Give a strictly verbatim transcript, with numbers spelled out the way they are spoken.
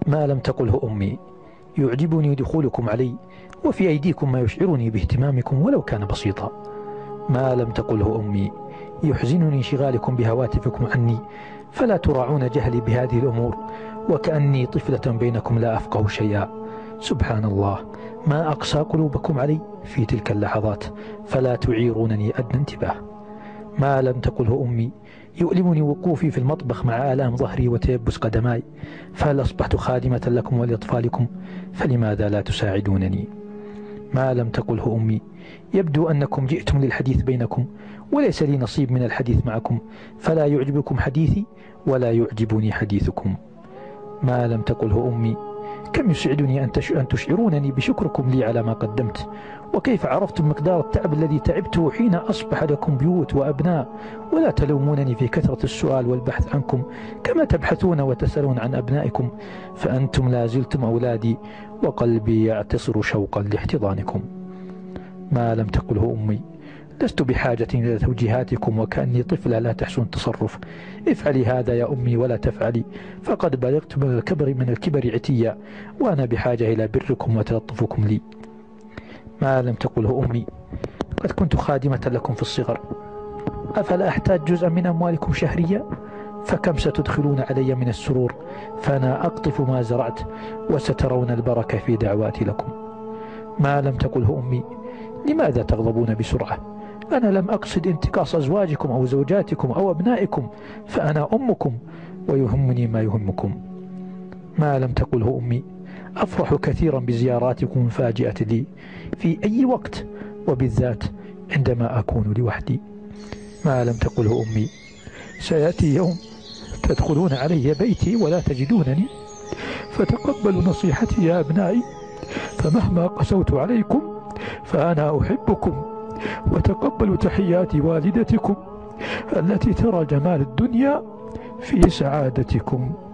ما لم تقله أمي. يعجبني دخولكم علي وفي أيديكم ما يشعرني باهتمامكم ولو كان بسيطا. ما لم تقله أمي. يحزنني انشغالكم بهواتفكم عني فلا تراعون جهلي بهذه الأمور وكأني طفلة بينكم لا أفقه شيئا. سبحان الله، ما أقسى قلوبكم علي في تلك اللحظات فلا تعيرونني أدنى انتباه. ما لم تقله أمي. يؤلمني وقوفي في المطبخ مع آلام ظهري وتيبس قدماي، فهل أصبحت خادمة لكم ولأطفالكم فلماذا لا تساعدونني؟ ما لم تقله أمي. يبدو أنكم جئتم للحديث بينكم وليس لي نصيب من الحديث معكم، فلا يعجبكم حديثي ولا يعجبني حديثكم. ما لم تقله أمي. كم يسعدني أن تشعرونني بشكركم لي على ما قدمت، وكيف عرفتم مقدار التعب الذي تعبته حين أصبح لكم بيوت وأبناء، ولا تلومونني في كثرة السؤال والبحث عنكم كما تبحثون وتسألون عن أبنائكم، فأنتم لا زلتم أولادي وقلبي يعتصر شوقا لاحتضانكم. ما لم تقله أمي. لست بحاجة إلى توجيهاتكم وكأني طفلة لا تحسن التصرف. افعلي هذا يا أمي ولا تفعلي، فقد بلغت من الكبر من الكبر عتيا وأنا بحاجة إلى بركم وتلطفكم لي. ما لم تقله أمي. قد كنت خادمة لكم في الصغر، أفلا أحتاج جزءا من أموالكم شهريا؟ فكم ستدخلون علي من السرور، فأنا أقطف ما زرعت وسترون البركة في دعواتي لكم. ما لم تقله أمي. لماذا تغضبون بسرعة؟ أنا لم أقصد انتقاص أزواجكم أو زوجاتكم أو أبنائكم، فأنا أمكم ويهمني ما يهمكم. ما لم تقله أمي. أفرح كثيرا بزياراتكم المفاجئة لي في أي وقت، وبالذات عندما أكون لوحدي. ما لم تقله أمي. سيأتي يوم تدخلون علي بيتي ولا تجدونني، فتقبلوا نصيحتي يا أبنائي، فمهما قسوت عليكم فأنا أحبكم، وتقبلوا تحيات والدتكم التي ترى جمال الدنيا في سعادتكم.